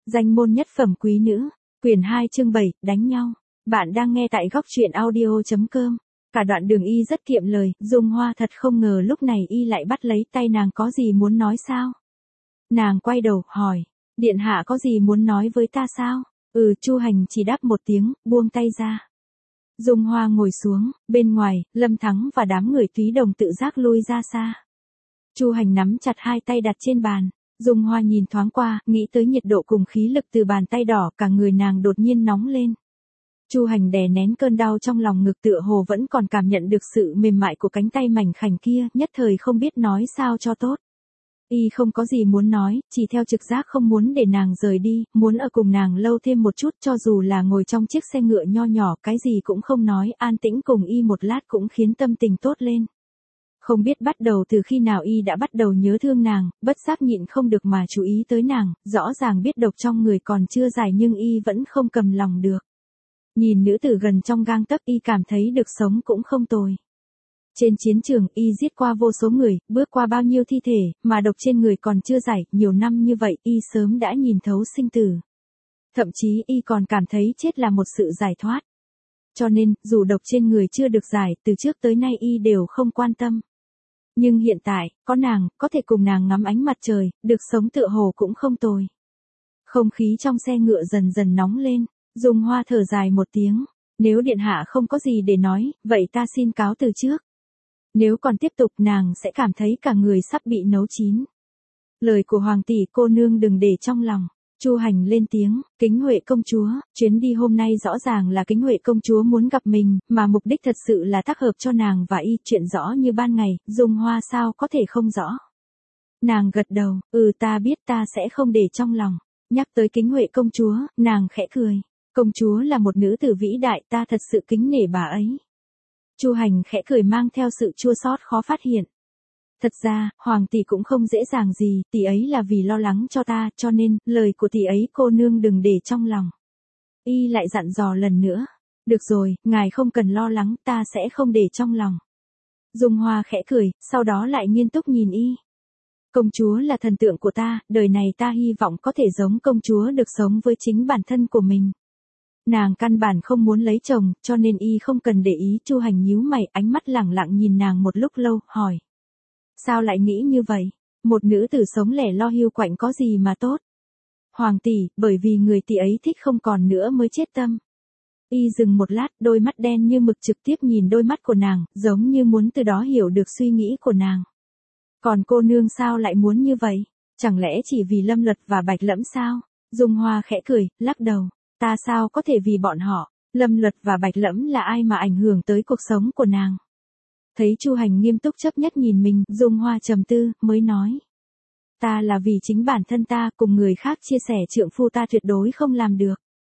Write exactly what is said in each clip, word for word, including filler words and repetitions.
Danh môn nhất phẩm quý nữ, quyển hai chương bảy, đánh nhau. Bạn đang nghe tại góc truyện audio chấm com. Cả đoạn đường y rất kiệm lời, Dung Hoa thật không ngờ lúc này y lại bắt lấy tay nàng, có gì muốn nói sao? Nàng quay đầu, hỏi, điện hạ có gì muốn nói với ta sao? Ừ, Chu Hành chỉ đáp một tiếng, buông tay ra. Dung Hoa ngồi xuống, bên ngoài, Lâm Thắng và đám người Túy Đồng tự giác lui ra xa. Chu Hành nắm chặt hai tay đặt trên bàn. Dung Hoa nhìn thoáng qua, nghĩ tới nhiệt độ cùng khí lực từ bàn tay đỏ, cả người nàng đột nhiên nóng lên. Chu Hành đè nén cơn đau trong lòng ngực, tựa hồ vẫn còn cảm nhận được sự mềm mại của cánh tay mảnh khảnh kia, nhất thời không biết nói sao cho tốt. Y không có gì muốn nói, chỉ theo trực giác không muốn để nàng rời đi, muốn ở cùng nàng lâu thêm một chút, cho dù là ngồi trong chiếc xe ngựa nho nhỏ, cái gì cũng không nói, an tĩnh cùng Y một lát cũng khiến tâm tình tốt lên. Không biết bắt đầu từ khi nào Y đã bắt đầu nhớ thương nàng, bất giác nhịn không được mà chú ý tới nàng, rõ ràng biết độc trong người còn chưa giải nhưng Y vẫn không cầm lòng được. Nhìn nữ tử gần trong gang tấc, Y cảm thấy được sống cũng không tồi. Trên chiến trường, Y giết qua vô số người, bước qua bao nhiêu thi thể, mà độc trên người còn chưa giải, nhiều năm như vậy, Y sớm đã nhìn thấu sinh tử. Thậm chí, Y còn cảm thấy chết là một sự giải thoát. Cho nên, dù độc trên người chưa được giải, từ trước tới nay Y đều không quan tâm. Nhưng hiện tại, có nàng, có thể cùng nàng ngắm ánh mặt trời, được sống tựa hồ cũng không tồi. Không khí trong xe ngựa dần dần nóng lên, Dung Hoa thở dài một tiếng, nếu điện hạ không có gì để nói, vậy ta xin cáo từ trước. Nếu còn tiếp tục nàng sẽ cảm thấy cả người sắp bị nấu chín. Lời của hoàng tỷ cô nương đừng để trong lòng. Chu Hành lên tiếng, Kính Huệ công chúa, chuyến đi hôm nay rõ ràng là Kính Huệ công chúa muốn gặp mình, mà mục đích thật sự là tác hợp cho nàng và Y, chuyện rõ như ban ngày, Dung Hoa sao có thể không rõ. Nàng gật đầu, ừ ta biết, ta sẽ không để trong lòng. Nhắc tới Kính Huệ công chúa, nàng khẽ cười, công chúa là một nữ tử vĩ đại, ta thật sự kính nể bà ấy. Chu Hành khẽ cười mang theo sự chua xót khó phát hiện. Thật ra, hoàng tỷ cũng không dễ dàng gì, tỷ ấy là vì lo lắng cho ta, cho nên, lời của tỷ ấy cô nương đừng để trong lòng. Y lại dặn dò lần nữa. Được rồi, ngài không cần lo lắng, ta sẽ không để trong lòng. Dung Hoa khẽ cười, sau đó lại nghiêm túc nhìn Y. Công chúa là thần tượng của ta, đời này ta hy vọng có thể giống công chúa được sống với chính bản thân của mình. Nàng căn bản không muốn lấy chồng, cho nên Y không cần để ý. Chu Hành nhíu mày, ánh mắt lẳng lặng nhìn nàng một lúc lâu, hỏi. Sao lại nghĩ như vậy? Một nữ tử sống lẻ lo hiu quạnh có gì mà tốt? Hoàng tỷ, bởi vì người tỷ ấy thích không còn nữa mới chết tâm. Y dừng một lát, đôi mắt đen như mực trực tiếp nhìn đôi mắt của nàng, giống như muốn từ đó hiểu được suy nghĩ của nàng. Còn cô nương sao lại muốn như vậy? Chẳng lẽ chỉ vì Lâm Luật và Bạch Lẫm sao? Dung Hoa khẽ cười, lắc đầu. Ta sao có thể vì bọn họ? Lâm Luật và Bạch Lẫm là ai mà ảnh hưởng tới cuộc sống của nàng? Thấy Chu Hành nghiêm túc chấp nhất nhìn mình, Dung Hoa trầm tư, mới nói. Ta là vì chính bản thân ta, cùng người khác chia sẻ trượng phu ta tuyệt đối không làm được.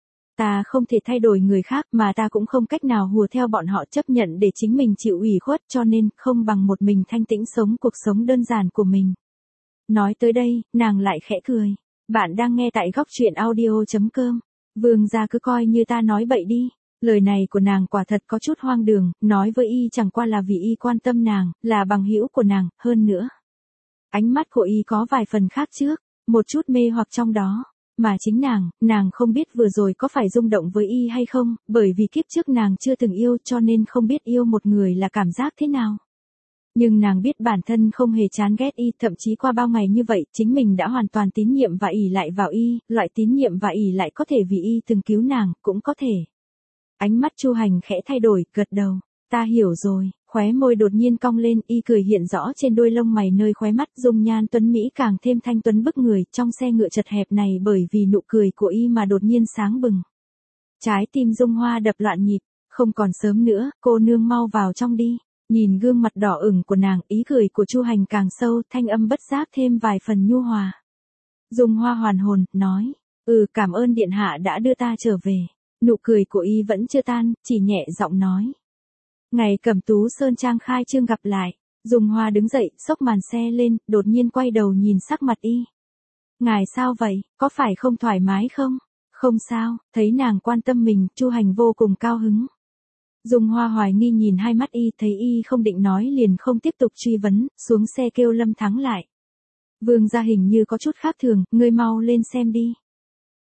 Ta không thể thay đổi người khác, mà ta cũng không cách nào hùa theo bọn họ chấp nhận để chính mình chịu ủy khuất, cho nên, không bằng một mình thanh tĩnh sống cuộc sống đơn giản của mình. Nói tới đây, nàng lại khẽ cười. Bạn đang nghe tại góc truyện audio chấm com. Vương gia cứ coi như ta nói bậy đi. Lời này của nàng quả thật có chút hoang đường, nói với Y chẳng qua là vì Y quan tâm nàng, là bằng hữu của nàng, hơn nữa. Ánh mắt của Y có vài phần khác trước, một chút mê hoặc trong đó, mà chính nàng, nàng không biết vừa rồi có phải rung động với Y hay không, bởi vì kiếp trước nàng chưa từng yêu cho nên không biết yêu một người là cảm giác thế nào. Nhưng nàng biết bản thân không hề chán ghét Y, thậm chí qua bao ngày như vậy, chính mình đã hoàn toàn tín nhiệm và ỷ lại vào Y, loại tín nhiệm và ỷ lại có thể vì Y từng cứu nàng, cũng có thể. Ánh mắt Chu Hành khẽ thay đổi, gật đầu. Ta hiểu rồi, khóe môi đột nhiên cong lên, Y cười hiện rõ trên đôi lông mày nơi khóe mắt, dung nhan tuấn mỹ càng thêm thanh tuấn bức người, trong xe ngựa chật hẹp này bởi vì nụ cười của Y mà đột nhiên sáng bừng. Trái tim Dung Hoa đập loạn nhịp, không còn sớm nữa, cô nương mau vào trong đi. Nhìn gương mặt đỏ ửng của nàng, ý cười của Chu Hành càng sâu, thanh âm bất giác thêm vài phần nhu hòa. Dung Hoa hoàn hồn, nói, ừ cảm ơn điện hạ đã đưa ta trở về. Nụ cười của Y vẫn chưa tan, chỉ nhẹ giọng nói. Ngày Cẩm Tú Sơn Trang khai trương gặp lại, Dung Hoa đứng dậy, xốc màn xe lên, đột nhiên quay đầu nhìn sắc mặt Y. Ngài sao vậy, có phải không thoải mái không? Không sao, thấy nàng quan tâm mình, Chu Hành vô cùng cao hứng. Dung Hoa hoài nghi nhìn hai mắt Y, thấy Y không định nói liền không tiếp tục truy vấn, xuống xe kêu Lâm Thắng lại. Vương gia hình như có chút khác thường, ngươi mau lên xem đi.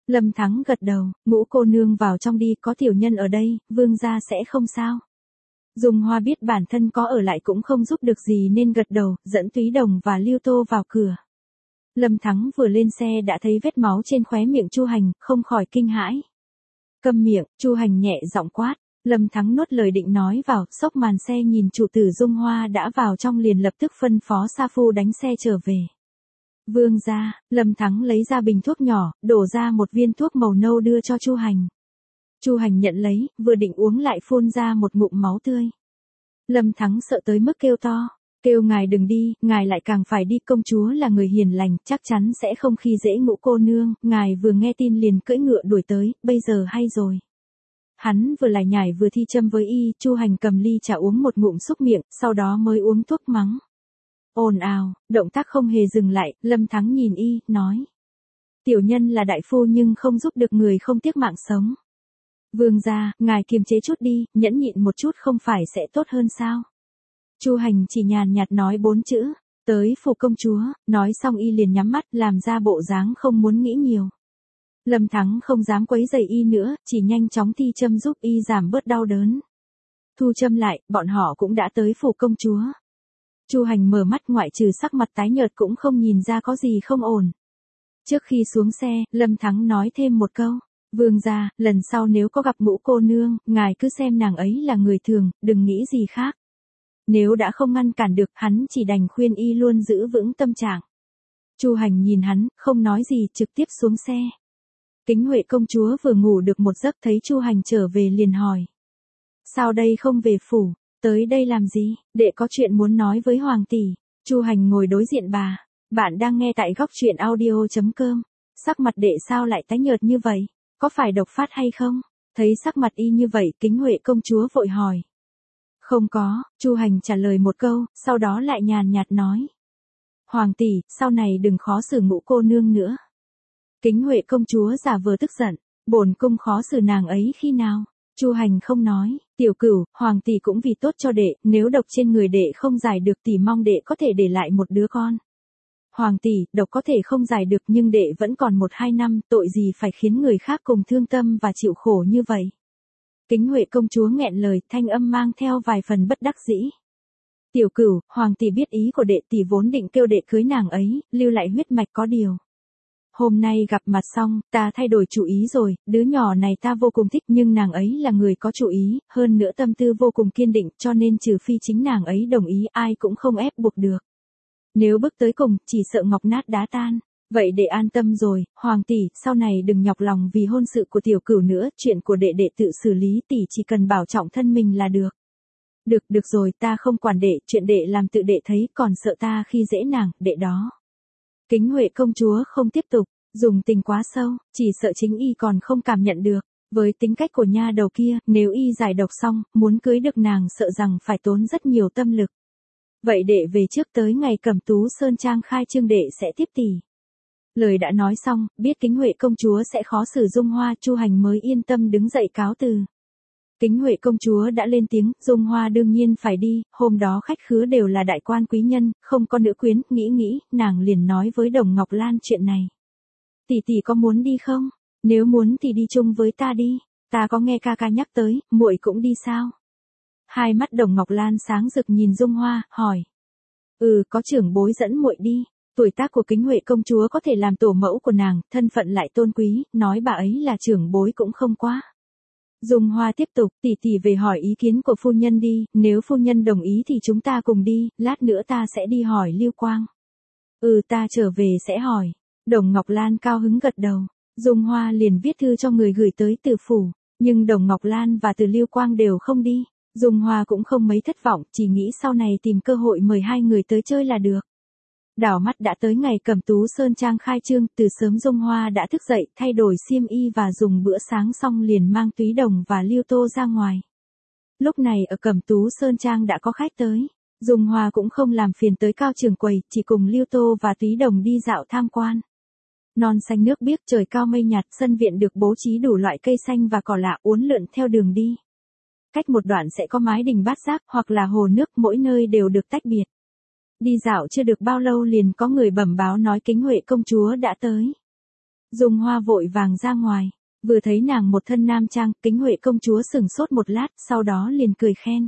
Lâm Thắng gật đầu, Ngũ cô nương vào trong đi, có tiểu nhân ở đây, vương gia sẽ không sao. Dung Hoa biết bản thân có ở lại cũng không giúp được gì nên gật đầu, dẫn Túy Đồng và Lưu Tô vào cửa. Lâm Thắng vừa lên xe đã thấy vết máu trên khóe miệng Chu Hành, không khỏi kinh hãi. Câm miệng, Chu Hành nhẹ giọng quát. Lâm Thắng nuốt lời định nói vào, xốc màn xe nhìn chủ tử Dung Hoa đã vào trong liền lập tức phân phó sa phu đánh xe trở về. Vương gia, Lâm Thắng lấy ra bình thuốc nhỏ, đổ ra một viên thuốc màu nâu đưa cho Chu Hành. Chu Hành nhận lấy, vừa định uống lại phun ra một ngụm máu tươi. Lâm Thắng sợ tới mức kêu to, kêu ngài đừng đi, ngài lại càng phải đi, công chúa là người hiền lành, chắc chắn sẽ không khi dễ Ngũ cô nương, ngài vừa nghe tin liền cưỡi ngựa đuổi tới, bây giờ hay rồi. Hắn vừa lải nhải vừa thi châm với y, Chu Hành cầm ly trà uống một ngụm xúc miệng, sau đó mới uống thuốc mắng. Ồn ào, động tác không hề dừng lại, Lâm Thắng nhìn y, nói. Tiểu nhân là đại phu nhưng không giúp được người không tiếc mạng sống. Vương gia, ngài kiềm chế chút đi, nhẫn nhịn một chút không phải sẽ tốt hơn sao? Chu Hành chỉ nhàn nhạt nói bốn chữ, tới phủ công chúa, nói xong y liền nhắm mắt làm ra bộ dáng không muốn nghĩ nhiều. Lâm Thắng không dám quấy rầy y nữa, chỉ nhanh chóng thi châm giúp y giảm bớt đau đớn. Thu châm lại, bọn họ cũng đã tới phủ công chúa. Chu Hành mở mắt ngoại trừ sắc mặt tái nhợt cũng không nhìn ra có gì không ổn. Trước khi xuống xe, Lâm Thắng nói thêm một câu. Vương gia, lần sau nếu có gặp Ngũ cô nương, ngài cứ xem nàng ấy là người thường, đừng nghĩ gì khác. Nếu đã không ngăn cản được, hắn chỉ đành khuyên y luôn giữ vững tâm trạng. Chu Hành nhìn hắn, không nói gì, trực tiếp xuống xe. Kính Huệ công chúa vừa ngủ được một giấc thấy Chu Hành trở về liền hỏi. Sao đây không về phủ, tới đây làm gì, đệ có chuyện muốn nói với hoàng tỷ. Chu Hành ngồi đối diện bà, bạn đang nghe tại góc truyện audio chấm com. Sắc mặt đệ sao lại tái nhợt như vậy, có phải độc phát hay không? Thấy sắc mặt y như vậy, Kính Huệ công chúa vội hỏi. Không có, Chu Hành trả lời một câu, sau đó lại nhàn nhạt nói. Hoàng tỷ, sau này đừng khó xử Ngũ cô nương nữa. Kính Huệ công chúa giả vờ tức giận, bổn cung khó xử nàng ấy khi nào? Chu Hành không nói, tiểu cửu, hoàng tỷ cũng vì tốt cho đệ, nếu độc trên người đệ không giải được tỷ mong đệ có thể để lại một đứa con. Hoàng tỷ, độc có thể không giải được nhưng đệ vẫn còn một hai năm, tội gì phải khiến người khác cùng thương tâm và chịu khổ như vậy. Kính Huệ công chúa nghẹn lời, thanh âm mang theo vài phần bất đắc dĩ. Tiểu cửu, hoàng tỷ biết ý của đệ, tỷ vốn định kêu đệ cưới nàng ấy, lưu lại huyết mạch có điều. Hôm nay gặp mặt xong, ta thay đổi chủ ý rồi, đứa nhỏ này ta vô cùng thích nhưng nàng ấy là người có chủ ý, hơn nữa tâm tư vô cùng kiên định cho nên trừ phi chính nàng ấy đồng ý ai cũng không ép buộc được. Nếu bước tới cùng, chỉ sợ ngọc nát đá tan. Vậy đệ an tâm rồi, hoàng tỷ, sau này đừng nhọc lòng vì hôn sự của tiểu cửu nữa, chuyện của đệ đệ tự xử lý, tỷ chỉ cần bảo trọng thân mình là được. Được, được rồi, ta không quản đệ, chuyện đệ làm tự đệ thấy, còn sợ ta khi dễ nàng, đệ đó. Kính Huệ công chúa không tiếp tục, dùng tình quá sâu, chỉ sợ chính y còn không cảm nhận được. Với tính cách của nha đầu kia, nếu y giải độc xong, muốn cưới được nàng sợ rằng phải tốn rất nhiều tâm lực. Vậy đệ về trước tới ngày Cẩm Tú Sơn Trang khai trương đệ sẽ tiếp tỷ. Lời đã nói xong, biết Kính Huệ công chúa sẽ khó xử Dung Hoa, Chu Hành mới yên tâm đứng dậy cáo từ. Kính Huệ công chúa đã lên tiếng, Dung Hoa đương nhiên phải đi, hôm đó khách khứa đều là đại quan quý nhân, không có nữ quyến, nghĩ nghĩ, nàng liền nói với Đồng Ngọc Lan chuyện này. Tỷ tỷ có muốn đi không? Nếu muốn thì đi chung với ta đi, ta có nghe ca ca nhắc tới, muội cũng đi sao? Hai mắt Đồng Ngọc Lan sáng rực nhìn Dung Hoa, hỏi. Ừ, có trưởng bối dẫn muội đi. Tuổi tác của Kính Huệ công chúa có thể làm tổ mẫu của nàng, thân phận lại tôn quý, nói bà ấy là trưởng bối cũng không quá. Dung Hoa tiếp tục, tỷ tỷ về hỏi ý kiến của phu nhân đi, nếu phu nhân đồng ý thì chúng ta cùng đi, lát nữa ta sẽ đi hỏi Lưu Quang. Ừ, ta trở về sẽ hỏi. Đồng Ngọc Lan cao hứng gật đầu, Dung Hoa liền viết thư cho người gửi tới Từ phủ, nhưng Đồng Ngọc Lan và Từ Lưu Quang đều không đi. Dung Hoa cũng không mấy thất vọng, chỉ nghĩ sau này tìm cơ hội mời hai người tới chơi là được. Đảo mắt đã tới ngày Cẩm Tú Sơn Trang khai trương, từ sớm Dung Hoa đã thức dậy, thay đổi xiêm y và dùng bữa sáng xong liền mang Túy Đồng và Lưu Tô ra ngoài. Lúc này ở Cẩm Tú Sơn Trang đã có khách tới, Dung Hoa cũng không làm phiền tới cao trường quầy, chỉ cùng Lưu Tô và Túy Đồng đi dạo tham quan. Non xanh nước biếc, trời cao mây nhạt, sân viện được bố trí đủ loại cây xanh và cỏ lạ uốn lượn theo đường đi. Cách một đoạn sẽ có mái đình bát giác hoặc là hồ nước, mỗi nơi đều được tách biệt. Đi dạo chưa được bao lâu liền có người bẩm báo nói Kính Huệ công chúa đã tới. Dung Hoa vội vàng ra ngoài, vừa thấy nàng một thân nam trang, Kính Huệ công chúa sửng sốt một lát, sau đó liền cười khen.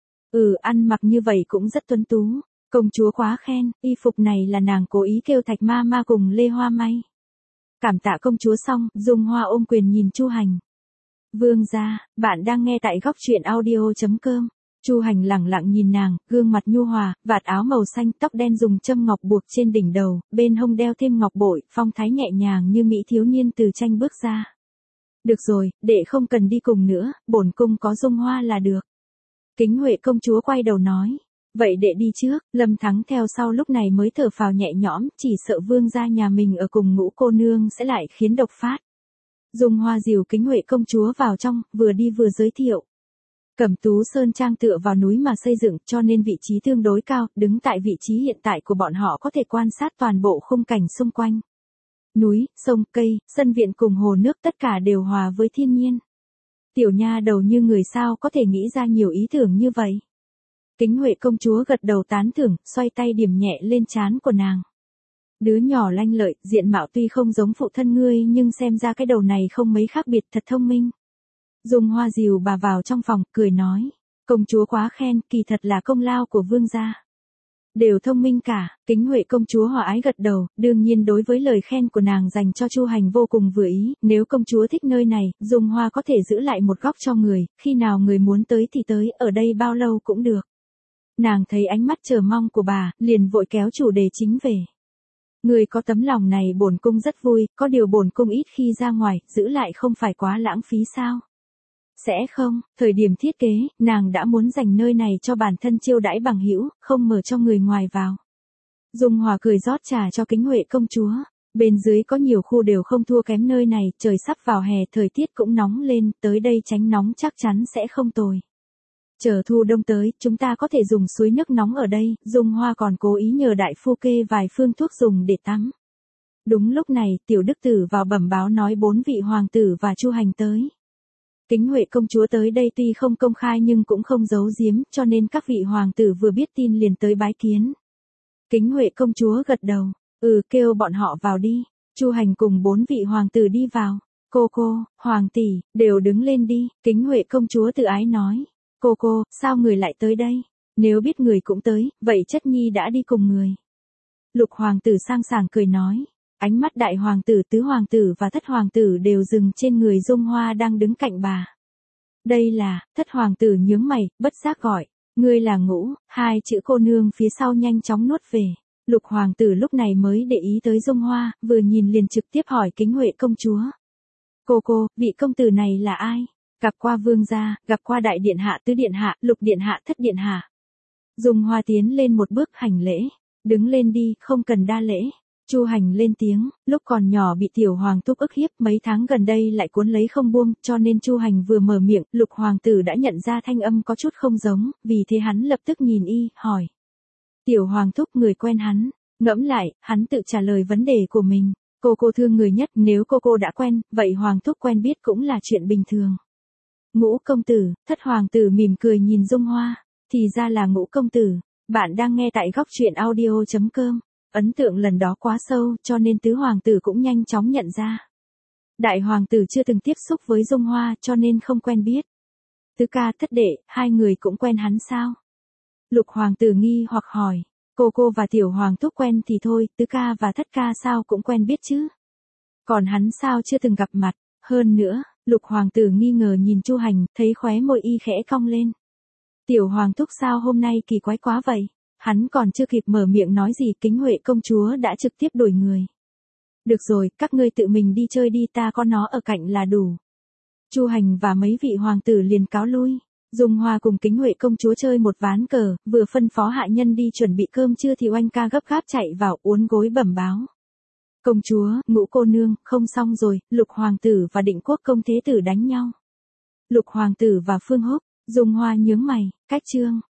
Ừ, ăn mặc như vậy cũng rất tuấn tú, công chúa quá khen, y phục này là nàng cố ý kêu Thạch ma ma cùng Lê Hoa may. Cảm tạ công chúa xong, Dung Hoa ôm quyền nhìn Chu Hành. Vương gia, bạn đang nghe tại góc truyện audio chấm com. Chu Hành lẳng lặng nhìn nàng, gương mặt nhu hòa, vạt áo màu xanh, tóc đen dùng châm ngọc buộc trên đỉnh đầu, bên hông đeo thêm ngọc bội, phong thái nhẹ nhàng như mỹ thiếu niên từ tranh bước ra. Được rồi, đệ không cần đi cùng nữa, bổn cung có Dung Hoa là được. Kính Huệ công chúa quay đầu nói. Vậy đệ đi trước, Lâm Thắng theo sau lúc này mới thở phào nhẹ nhõm, chỉ sợ vương gia nhà mình ở cùng Ngũ cô nương sẽ lại khiến độc phát. Dung Hoa dìu Kính Huệ công chúa vào trong, vừa đi vừa giới thiệu. Cẩm Tú Sơn Trang tựa vào núi mà xây dựng, cho nên vị trí tương đối cao, đứng tại vị trí hiện tại của bọn họ có thể quan sát toàn bộ khung cảnh xung quanh. Núi, sông, cây, sân viện cùng hồ nước tất cả đều hòa với thiên nhiên. Tiểu nha đầu như người sao có thể nghĩ ra nhiều ý tưởng như vậy. Kính Huệ công chúa gật đầu tán thưởng, xoay tay điểm nhẹ lên trán của nàng. Đứa nhỏ lanh lợi, diện mạo tuy không giống phụ thân ngươi nhưng xem ra cái đầu này không mấy khác biệt, thật thông minh. Dung Hoa dìu bà vào trong phòng, cười nói. Công chúa quá khen, kỳ thật là công lao của vương gia. Đều thông minh cả, Kính Huệ công chúa hòa ái gật đầu, đương nhiên đối với lời khen của nàng dành cho Chu Hành vô cùng vừa ý, nếu công chúa thích nơi này, Dung Hoa có thể giữ lại một góc cho người, khi nào người muốn tới thì tới, ở đây bao lâu cũng được. Nàng thấy ánh mắt chờ mong của bà, liền vội kéo chủ đề chính về. Người có tấm lòng này bổn cung rất vui, có điều bổn cung ít khi ra ngoài, giữ lại không phải quá lãng phí sao? Sẽ không, thời điểm thiết kế, nàng đã muốn dành nơi này cho bản thân chiêu đãi bằng hữu, không mở cho người ngoài vào. Dung Hòa cười rót trà cho Kính Huệ công chúa. Bên dưới có nhiều khu đều không thua kém nơi này, trời sắp vào hè, thời tiết cũng nóng lên, tới đây tránh nóng chắc chắn sẽ không tồi. Chờ thu đông tới, chúng ta có thể dùng suối nước nóng ở đây, Dung Hoa còn cố ý nhờ đại phu kê vài phương thuốc dùng để tắm. Đúng lúc này, tiểu đức tử vào bẩm báo nói bốn vị hoàng tử và Chu Hành tới. Kính Huệ công chúa tới đây tuy không công khai nhưng cũng không giấu giếm, cho nên các vị hoàng tử vừa biết tin liền tới bái kiến. Kính Huệ công chúa gật đầu, ừ kêu bọn họ vào đi. Chu Hành cùng bốn vị hoàng tử đi vào. Cô cô, hoàng tỷ, đều đứng lên đi, Kính Huệ công chúa tự ái nói. Cô cô, sao người lại tới đây? Nếu biết người cũng tới, vậy chất nhi đã đi cùng người. Lục hoàng tử sang sảng cười nói. Ánh mắt đại hoàng tử, tứ hoàng tử và thất hoàng tử đều dừng trên người Dung Hoa đang đứng cạnh bà. Đây là, thất hoàng tử nhướng mày, bất giác gọi. Ngươi là Ngũ, hai chữ cô nương phía sau nhanh chóng nuốt về. Lục hoàng tử lúc này mới để ý tới Dung Hoa, vừa nhìn liền trực tiếp hỏi Kính Huệ công chúa. Cô cô, vị công tử này là ai? Gặp qua vương gia, gặp qua đại điện hạ, tứ điện hạ, lục điện hạ, thất điện hạ. Dung Hoa tiến lên một bước hành lễ. Đứng lên đi, không cần đa lễ. Chu Hành lên tiếng, lúc còn nhỏ bị tiểu hoàng thúc ức hiếp, mấy tháng gần đây lại cuốn lấy không buông, cho nên Chu Hành vừa mở miệng, lục hoàng tử đã nhận ra thanh âm có chút không giống, vì thế hắn lập tức nhìn y, hỏi. Tiểu hoàng thúc người quen hắn, ngẫm lại, hắn tự trả lời vấn đề của mình. Cô cô thương người nhất, nếu cô cô đã quen, vậy hoàng thúc quen biết cũng là chuyện bình thường. Ngũ công tử, thất hoàng tử mỉm cười nhìn Dung Hoa, thì ra là Ngũ công tử. Bạn đang nghe tại góc truyện audio chấm com. Ấn tượng lần đó quá sâu, cho nên tứ hoàng tử cũng nhanh chóng nhận ra. Đại hoàng tử chưa từng tiếp xúc với Dung Hoa, cho nên không quen biết. Tứ ca, thất đệ, hai người cũng quen hắn sao? Lục hoàng tử nghi hoặc hỏi. Cô cô và tiểu hoàng thúc quen thì thôi, tứ ca và thất ca sao cũng quen biết chứ? Còn hắn sao chưa từng gặp mặt? Hơn nữa, lục hoàng tử nghi ngờ nhìn Chu Hành, thấy khóe môi y khẽ cong lên. Tiểu hoàng thúc sao hôm nay kỳ quái quá vậy? Hắn còn chưa kịp mở miệng nói gì, Kính Huệ công chúa đã trực tiếp đuổi người. Được rồi, các ngươi tự mình đi chơi đi, ta có nó ở cạnh là đủ. Chu Hành và mấy vị hoàng tử liền cáo lui. Dung Hoa cùng Kính Huệ công chúa chơi một ván cờ, vừa phân phó hạ nhân đi chuẩn bị cơm trưa thì oanh ca gấp gáp chạy vào uốn gối bẩm báo. Công chúa, Ngũ cô nương, không xong rồi, lục hoàng tử và định quốc công thế tử đánh nhau. Lục hoàng tử và Phương Húc. Dung Hoa nhướng mày, cách trương.